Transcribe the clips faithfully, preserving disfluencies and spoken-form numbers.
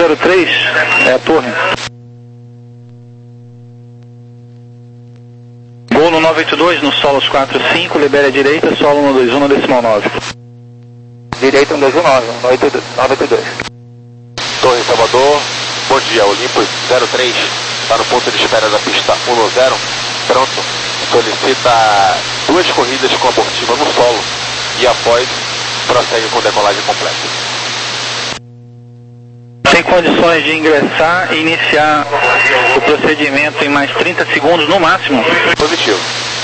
zero três, é a torre. Gol no nove oito dois, no solos quatro cinco, libere a direita, solo um dois um no decimal nove. Direita um dois um nove, nove oito dois. Torre Salvador, bom dia, Olympus zero três, está no ponto de espera da pista um zero, pronto, solicita duas corridas com abortiva no solo e após prossegue com decolagem completa. Tem condições de ingressar e iniciar o procedimento em mais trinta segundos no máximo? Positivo.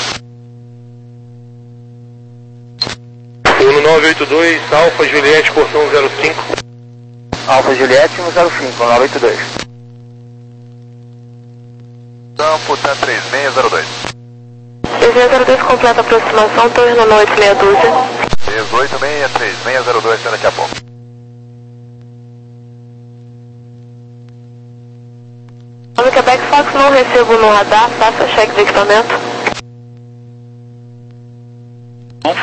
Uno nove oito dois, Alfa Juliette, portão zero cinco. Alfa Juliette um zero cinco, nove oito dois. Campo T três seis zero dois. três seis zero dois completa a aproximação, torre no oito meia dúzia. dezoito seis três seis zero dois, até daqui a pouco. No Quebec Fox, não recebo no radar, faça cheque de equipamento. Bom.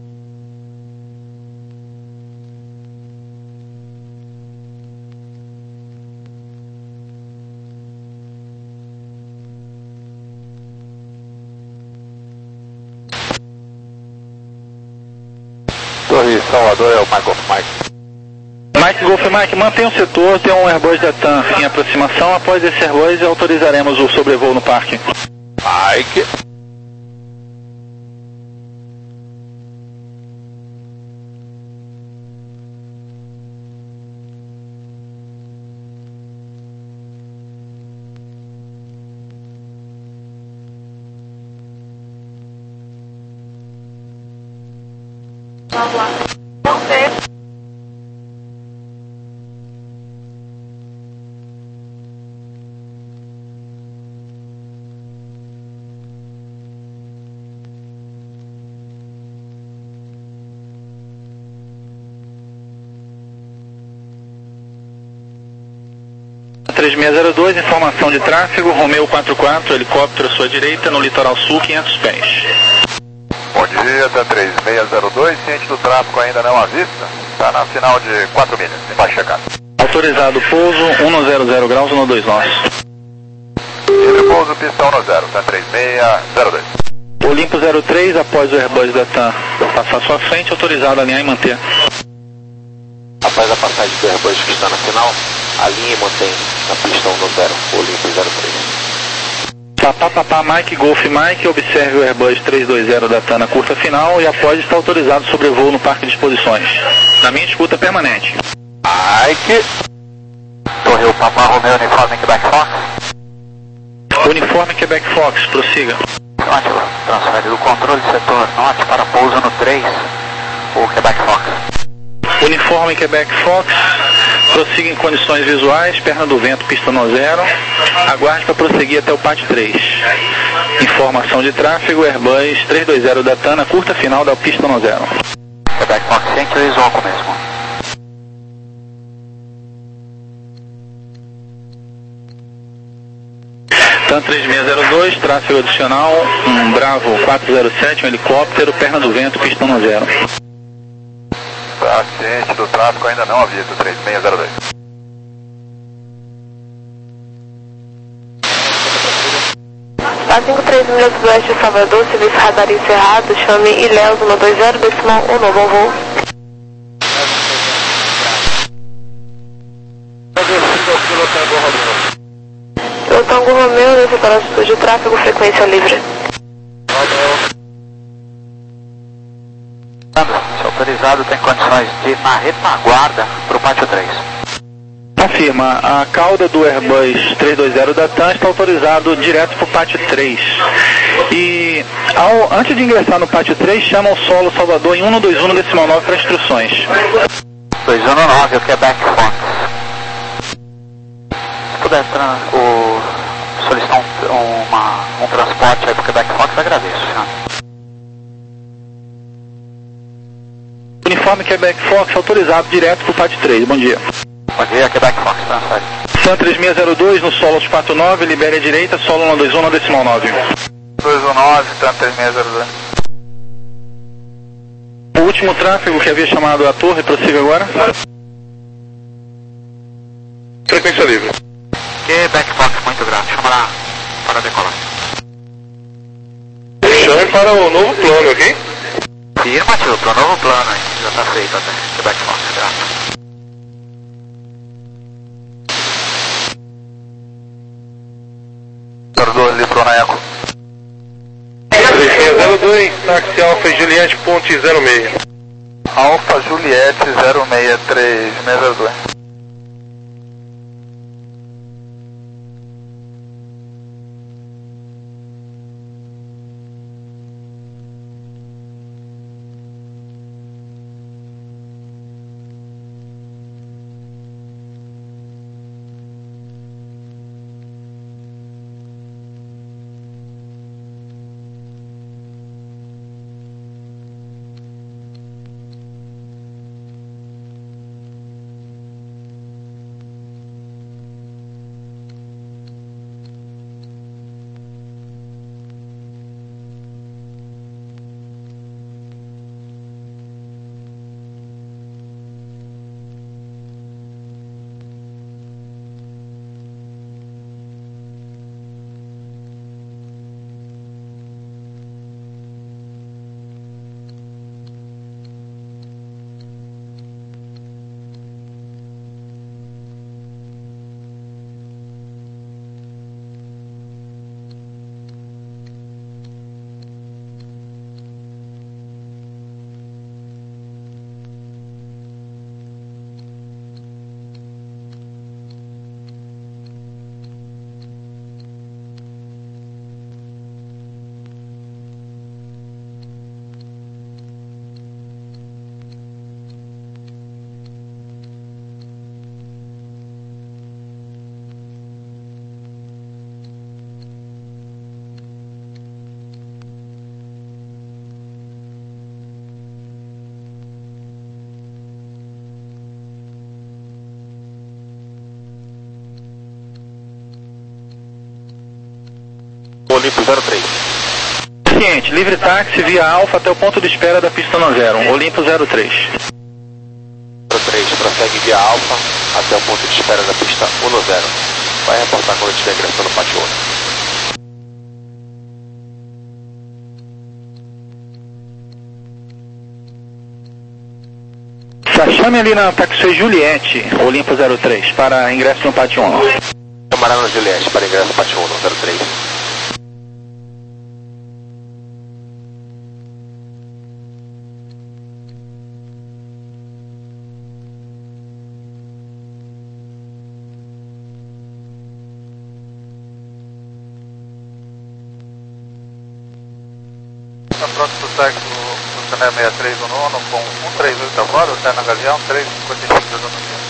Torre Salvador é o Michael Mike. Mike Golf Mike, mantenha o setor, tem um Airbus da TAM em aproximação. Após esse Airbus, autorizaremos o sobrevoo no parque. Mike. Não sei. três seis zero dois, informação de tráfego, Romeo quatro quatro, helicóptero à sua direita, no litoral sul, quinhentos pés. Bom dia, T três seis zero dois, ciente do tráfego ainda não à vista, está na final de quatro milhas, embaixo checado. Autorizado pouso, um zero zero graus, um dois nós. Livre pouso, pista um zero, T três seis zero dois. Olimpo zero três, após o Airbus da TAM passar à sua frente, autorizado a alinhar e manter. Após a passagem do Airbus que está na final, alinhe e mantém na pista um zero, Olimpo zero três. Papá, papá, Mike, Golf Mike, observe o Airbus trezentos e vinte da TAM na curta final e após está autorizado sobrevoo no parque de exposições. Na minha escuta permanente. Mike. Torre Papa Romeo, uniforme Quebec Fox. Uniforme Quebec Fox, prossiga. Ótimo, transfere do controle setor norte para pouso no três, o Quebec Fox. Uniforme Quebec Fox, prossiga em condições visuais, perna do vento, pista no zero, aguarde para prosseguir até o P A T três. Informação de tráfego, Airbus trezentos e vinte da TAM na curta final da pista no zero. Quebec Fox, ciente ou isoco mesmo? TAM três seis zero dois, tráfego adicional, um Bravo quatro zero sete, um helicóptero, perna do vento, pista no zero. Tá ciente do tráfego ainda não avisa, três seis zero dois. A cinco três milhas do oeste de Salvador, serviço radar encerrado, chame Ilhéus um dois zero, decimal um, bom voo. Eu Tango Romeo, nesse parâmetro de tráfego, frequência livre. Se autorizado, tem condições de ir na retaguarda para o pátio três. Confirma, a cauda do Airbus trezentos e vinte da TAM está autorizado direto para o pátio três. E ao, antes de ingressar no pátio três, chama o solo Salvador em um dois um no decimal nove para instruções. dois um nove, o Quebec Fox. Se puder o, solicitar um, uma, um transporte aí para o Quebec Fox, agradeço. Né? Uniforme Quebec Fox autorizado direto para o pátio três. Bom dia. Bom dia, Quebec Fox, transfere. TAM três seis zero dois no solo quatro nove, libere a direita, solo um dois um no decimal nove. dois um nove, TAM três seis zero dois. O último tráfego que havia chamado a torre, prossiga agora. T frequência livre. Quebec Fox, muito grato. Chama lá para decolar. Chame para o novo plano, ok? Afirmativo, para o novo plano, hein? Já está feito até. Quebec Fox, grato. Livrou na Eco. zero dois, táxi Alfa Juliette, ponte zero seis. Alfa Juliette zero seis três seis zero dois. Olimpo zero três. Ciente, livre táxi via Alfa até o ponto de espera da pista zero, Olimpo zero três. zero três, prossegue via Alfa até o ponto de espera da pista zero. Vai reportar quando estiver ingressando no pátio um. Chame ali na táxi Juliette, Olimpo zero três, para ingresso no pátio um. Chamará na Juliette para ingresso no pátio um, zero três. Está pronto para o táxi do Cané sessenta e três do nono com cento e trinta e oito a bordo, até na Galeão, três cinquenta e cinco da noite.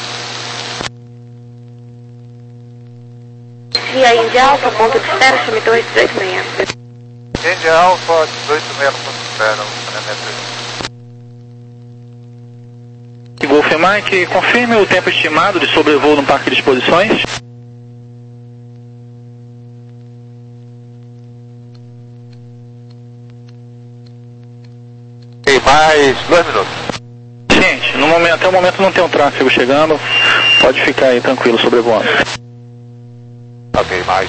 Via Índia Alfa, ponto de espera, chame dois dezoito seis. Índia Alfa, dezoito seis, ponto de espera, o Cané sessenta e três. Golf Mike, confirme o tempo estimado de sobrevoo no parque de exposições. Mais dois minutos. Gente, no momento, até o momento não tem um tráfego chegando, pode ficar aí tranquilo sobrevoando. Ok, mais.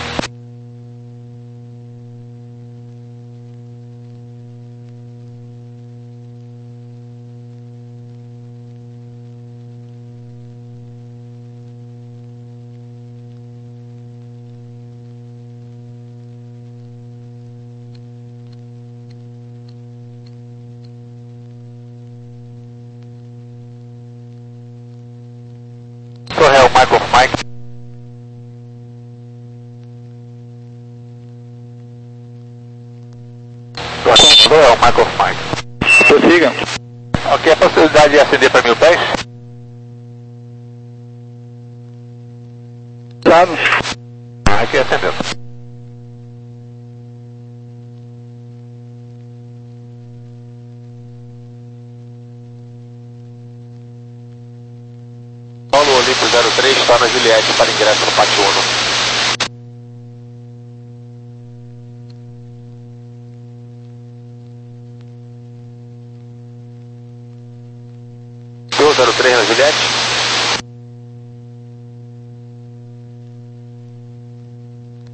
Correio Michael Mike. Correio Michael Mike. Prossiga. Ok, a possibilidade de acender para mil pés? Claro. Aqui acendeu. Paulo Olimpo zero três, está na Juliette para ingresso no pátio um. zero três na Juliette.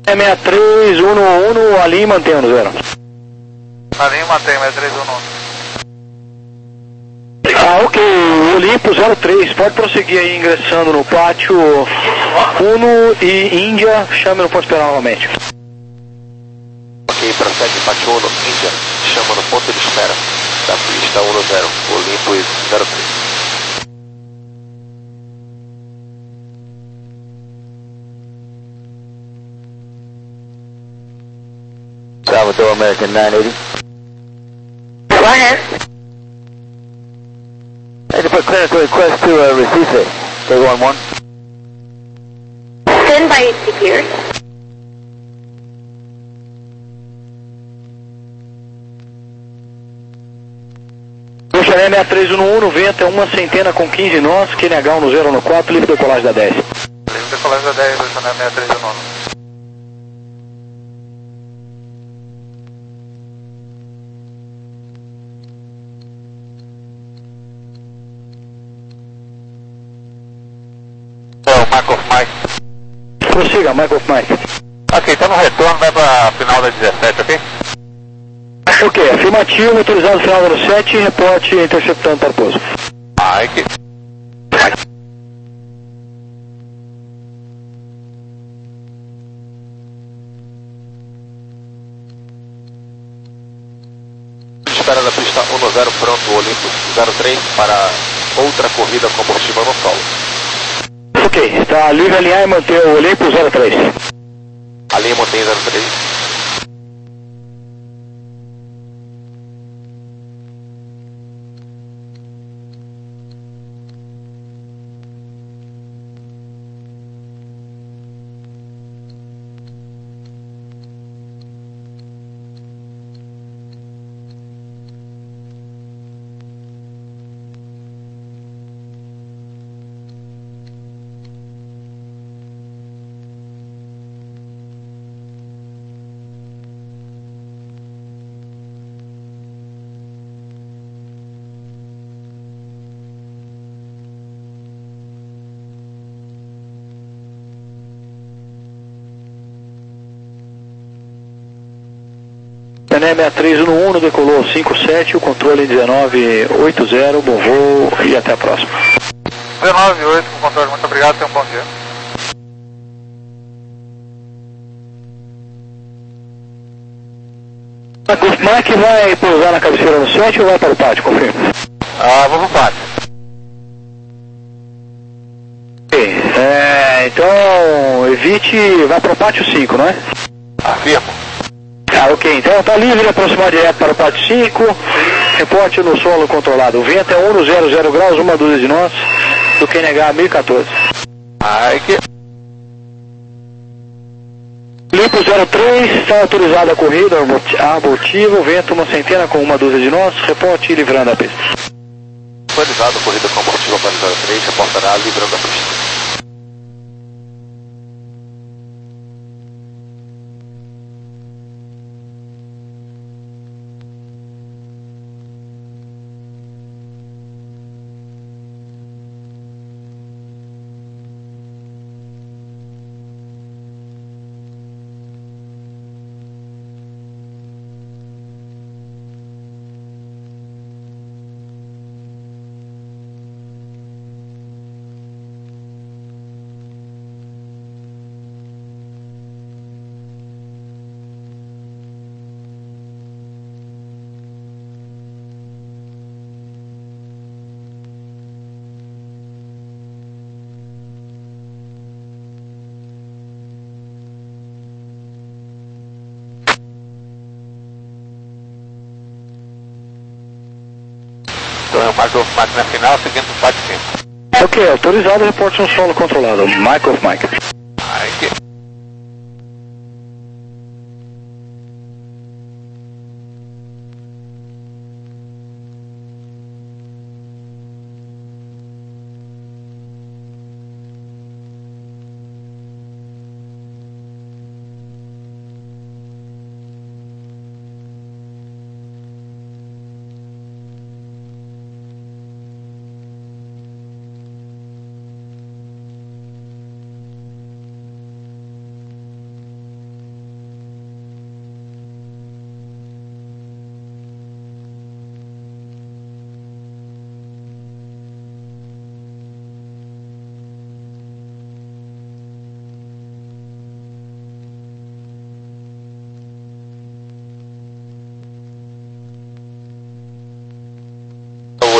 É seis três um um, ali mantendo zero. Ali mantém, seis três um um. Ah, ok, Olimpo zero três, pode prosseguir aí ingressando no pátio Uno e Índia, chame, não pode esperar novamente. Ok, prossegue pátio Uno, Índia, chama no ponto de espera da pista um zero, Olimpo zero três. Salvador American nine eighty. Go ahead. I had to put clerical request to uh, Recife, K one one. Stand by H C cleared. Xaré seis três um um, no vento é uma centena com quinze nós, Q N H um zero um quatro, livre decolagem da dez. Livre decolagem da dez, Xaré seis três um um. Mark of Mike. Prossiga, Mark of Mike. Ok, então no retorno vai para final da dezessete, ok? Ok, afirmativo, motorizado final da sete, reporte interceptando para o pouso. Mike. Espera da pista um zero, pronto, Olympus zero três para outra corrida combustível no solo. Ok, está livre alinhar e manter o Olimpo zero três. Ali mantém zero três. Pené seis três um um, decolou cinco sete, o controle dezenove oitenta, bom voo e até a próxima. dezenove oito com controle, muito obrigado, tenha um bom dia. O Mike vai pousar na cabeceira no sete ou vai para o pátio, confirma? Ah, vou pro pátio. Ok, é, então evite, vai para o pátio cinco, não é? Afirmo. Ah, ok, então está livre, aproximar direto para o pátio cinco, reporte no solo controlado. O vento é um zero zero graus, uma dúzia de nós, do Q N H mil e quatorze. Mike. Limpo zero três, está autorizada a corrida abortiva, vento uma centena com uma dúzia de nós, reporte livrando a pista. Atualizado, corrida combustível para zero três, reportará livrando a pista. Então é o Mark of Mike na final, seguindo o pátio cinco. Ok, autorizado, reporte no solo controlado. Mike of Mike. Mike.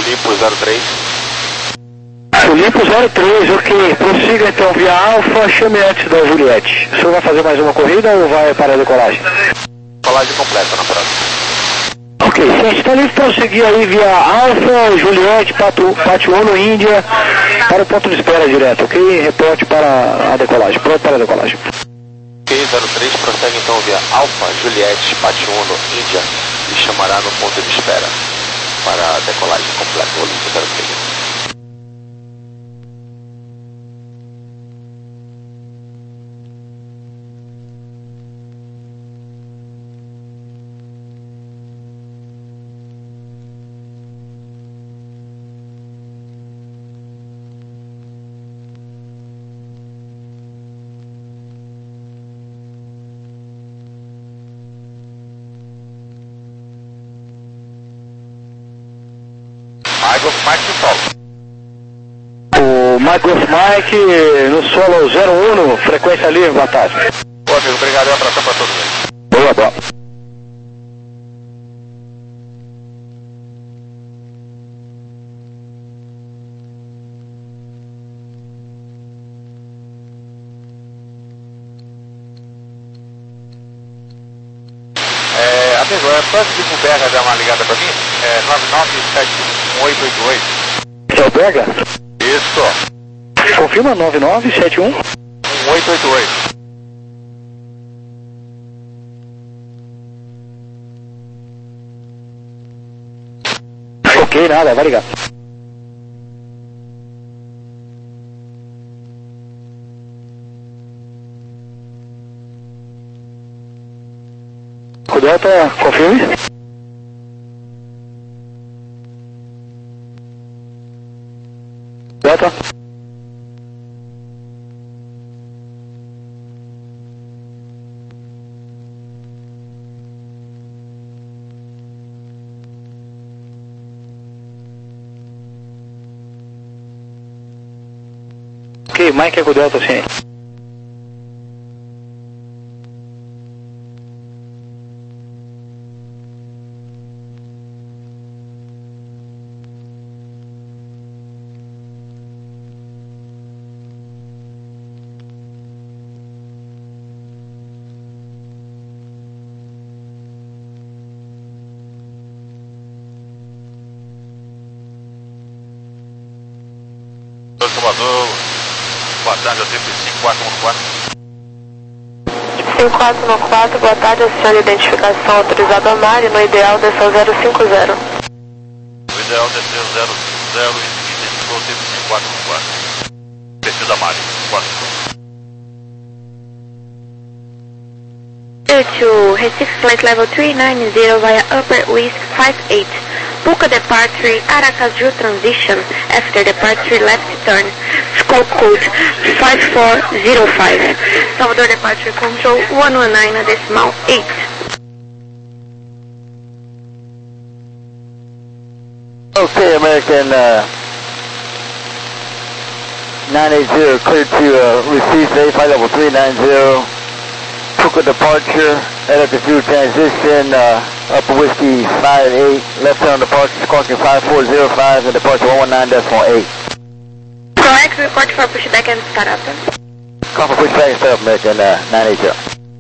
Olimpo zero três. Olimpo zero três, ok. Prossiga então via Alfa, chame antes da Juliette. O senhor vai fazer mais uma corrida ou vai para a decolagem? Decolagem completa na próxima. Ok, gente, está livre para prosseguir aí via Alfa, Juliette, Pato, Patiuano, Índia, para o ponto de espera direto, ok? Reporte para a decolagem, pronto para a decolagem. Ok, zero três, prossegue então via Alfa, Juliette, Patiuano, Índia, e chamará no ponto de espera para a decolagem completa, Olimpo zero três. Mike no solo. O Mike Golf Mike no solo zero um, frequência livre, boa tarde. Boa, amigo, obrigado e um abração para todos aí. Boa, boa. É, amigo, é só se o Berga dar uma ligada para mim? É nove nove sete um oito oito oito. Esse é o Berga? Isso. Confirma nove nove sete um. um oito oito oito. Ok, nada, vai ligar. O Delta, confirme. Delta. Ok, Mike é com o Delta, sim. Salvador, boa tarde, eu tenho cinco quatro um quatro. cinco quatro um quatro, boa tarde, a senhora identificação autorizada Mari, no ideal desceu zero cinco zero. O ideal desceu zero cinco zero e identificou o tempo cinco quatro um quatro. Perfil da Mari, quatro. To Recife flight level three nine zero via upper Whisk five eight. Puka departure Aracaju transition after departure left turn. Scope code five four zero five. Salvador departure control one one nine decimal eight. Okay, American uh, nine eight zero clear to uh, Recife, flight level three nine zero. Puka departure, Aracaju transition, uh, upper Whiskey five eight, left turn departure, squawking five four zero five, and departure one one nine decimal eight. Correct, report for pushback and startup. Call for pushback and startup, American uh, nine eight zero.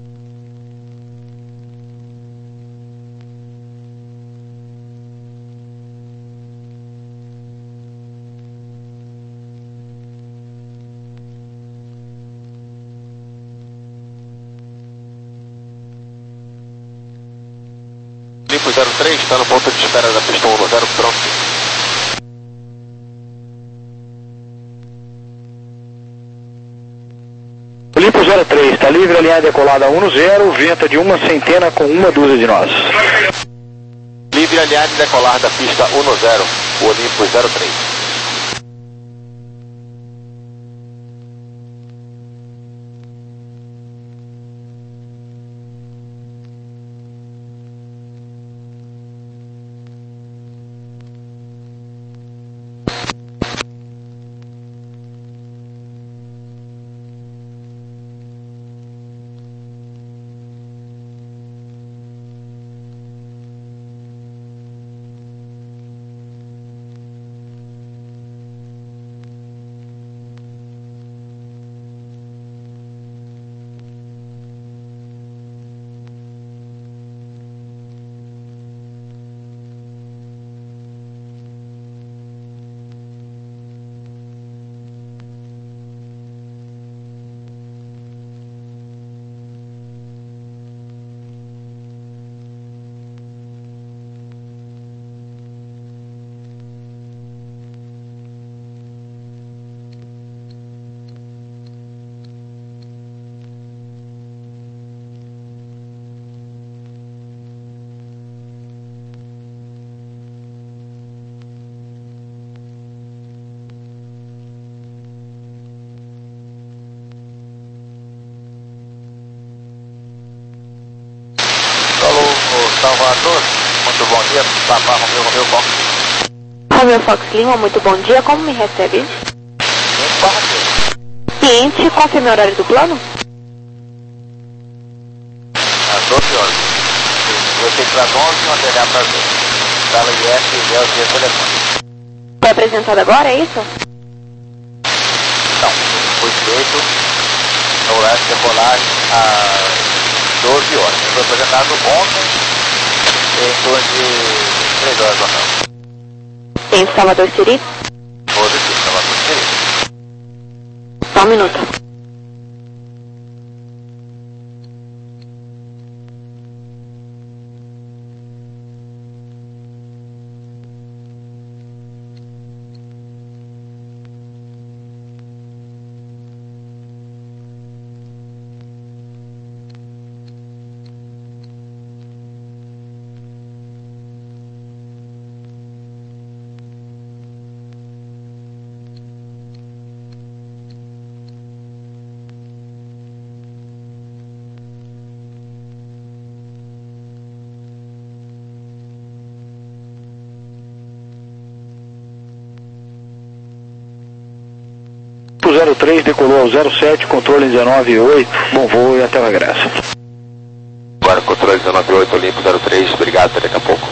Olimpo zero três, está no ponto de espera da pista um zero, pronto. Olimpo zero três, está livre, a linha decolada um zero, venta de uma centena com uma dúzia de nós. Livre alinhar e decolar da pista um zero, o Olimpo zero três. Salvador, muito bom dia, Papa Romeu, Romeu Fox. Romeu Fox Lima, muito bom dia, como me recebe? Cliente, confirme o horário do plano? Às doze horas. Você para onze, uma T D A para doze. Sala I F e L G telefone. Foi apresentado agora, é isso? Não, foi feito no horário de decolagem às doze horas. Foi apresentado ontem, em torno de três horas da tarde. Em Salvador Siri? Positivo, Salvador Siri. Só um minuto. zero três decolou ao zero sete, controle dezenove oito, bom voo e até uma graça. Agora controle dezenove oito, Olimpo zero três, obrigado, até daqui a pouco.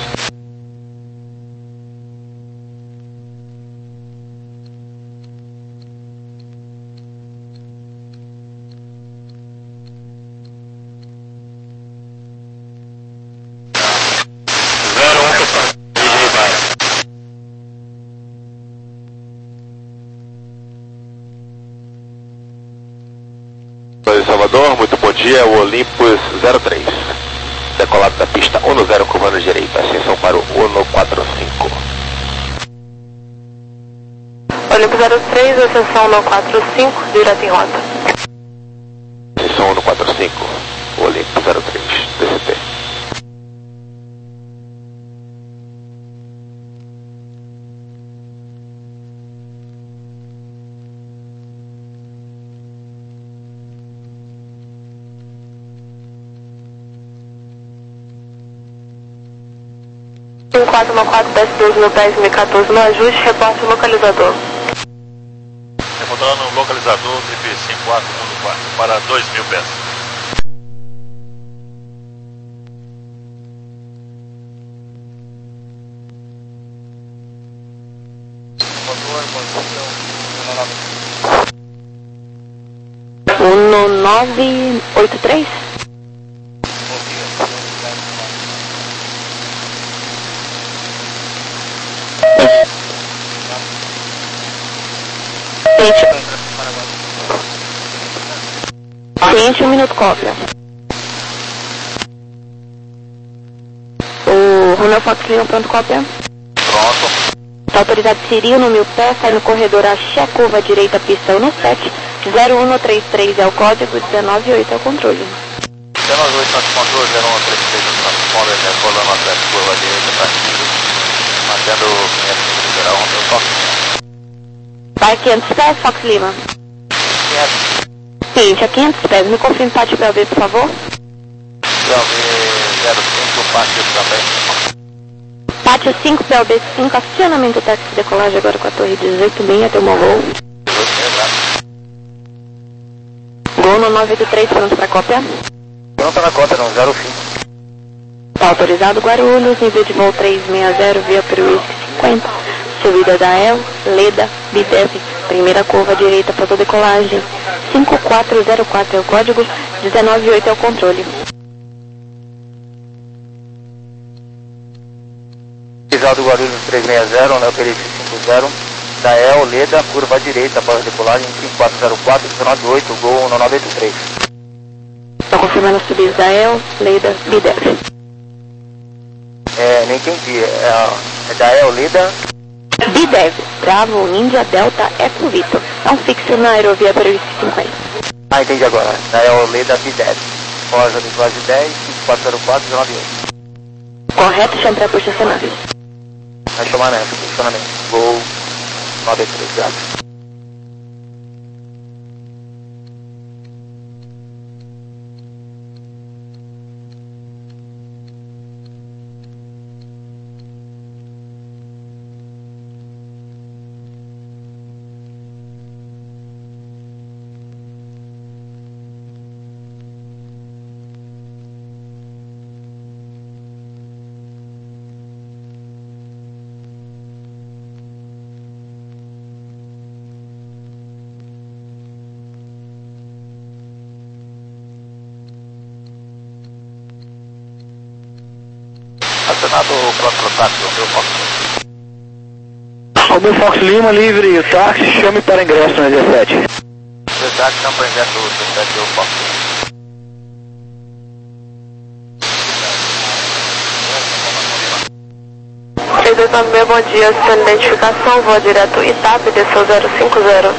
Salvador, muito bom dia, o Olympus zero três. Decolado da pista um zero, comando direito, ascensão para o um quatro cinco. Olympus zero três, ascensão um quatro cinco, direto em rota. Ascensão um quatro cinco, Olympus zero três, D C P. um quatro um quatro, desce doze mil pés, M quatorze no ajuste, reporte localizador. Reportando localizador D P cinco quatro um quatro para dois mil pés. um nove oito três? Cliente, um minuto, cópia. O Romeu Fox Lima, pronto, cópia. Pronto. Está autorizado Siri, no mil pé, sai no corredor Axé, curva direita, pista um sete, zero um três três é o código, dezenove oito é o controle. dezenove oito é o controle, zero um três três é o transponder, decolando a sete, curva direita para cima, mantendo o quinhentos liberal, Romeu Fox. Vai quinhentos pés, Fox Lima. quinhentos. Cliente, a quinhentos pés, me confirme pátio P L B, por favor. P L B zero cinco, pátio também. Pátio cinco, P L B cinco, acionamento táxi de decolagem agora com a torre dezoito meia, até uma gol. Gol no nove oito três, pronto para cópia. Pronto na cópia, não, zero cinco. Está autorizado Guarulhos, nível de voo trezentos e sessenta, via Peruísque cinquenta, subida da E L, Leda, Bidev, primeira curva direita para decolagem, cinco quatro zero quatro é o código, dezenove oito é o controle. Pisado Guarulhos trezentos e sessenta, Neo Perícia cinco zero, da E L, Leda, curva direita para decolagem, cinco quatro zero quatro, dezenove oito, Gol no nove oito três. Estou confirmando a subida da E L, Leda, Bidev. É, nem entendi, é, é da E L, Leda... Bidev, Bravo, Índia, Delta, Eco Vitor. É um fixo na aerovia Peruísque cinquenta. Ah, entendi agora. Da E L, Leda, Bidev. Rosa de quase dez, cinco quatro zero quatro, dezenove oito. Correto, chame para posicionamento. Vai chamar nessa, posicionamento. Gol nove oito três, graças. Acionado o plano pro táxi, o meu Fox. O meu Fox Lima, livre o táxi, chame para ingresso no dezessete. dezessete, chama para ingresso no dezessete, o Fox. três dois nove seis, bom dia, sua identificação, voa direto Itap, desceu zero cinco zero.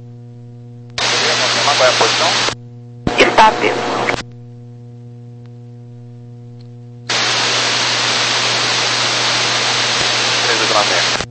Qual é a posição? Itap. três dois nove seis.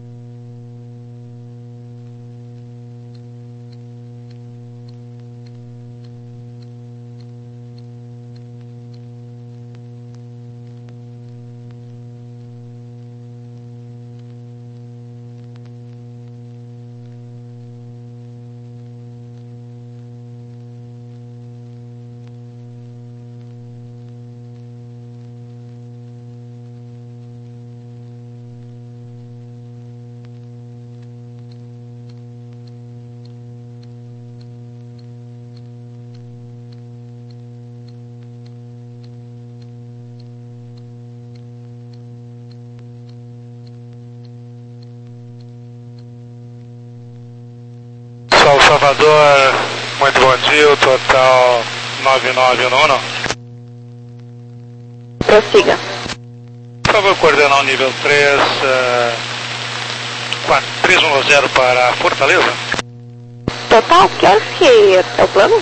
Sol Salvador, muito bom dia, o total nove nove um. Prossiga. Por favor, coordenar o nível três, uh, três um zero para Fortaleza. Total, que horas que é o plano?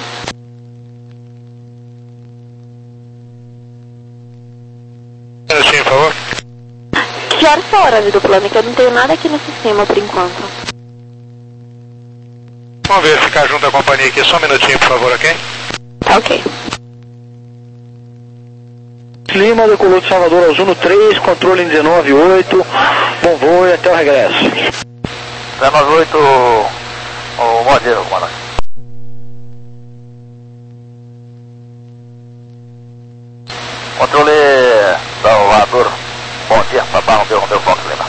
Um minutinho, por favor. Que horas são horas do plano? Que eu não tenho nada aqui no sistema por enquanto. Vamos verificar junto à companhia aqui, só um minutinho, por favor, ok? Ok. Lima, decolou de Salvador ao Zuno três, controle em dezenove oito, bom voo e até o regresso. dezenove oito, o Modeiro, comandante. Controle Salvador, bom dia, Papai Romeu, Romeu Fox Lima.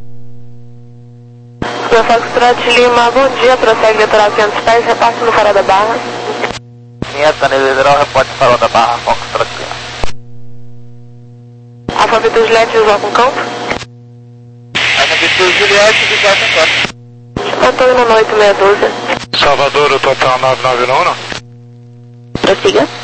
Meu Foxtrot Lima, bom dia, prossegue litoral quinhentos pés, repasse no farol da Barra. quinhentos, anel litoral, repórter farol da Barra, Foxtrot Lima. Alfabeto Juliette, visual com campo. Alfabeto Juliette, visual com campo. Antônio no oito seis um dois. Salvador, o total nove nove um. Prossiga.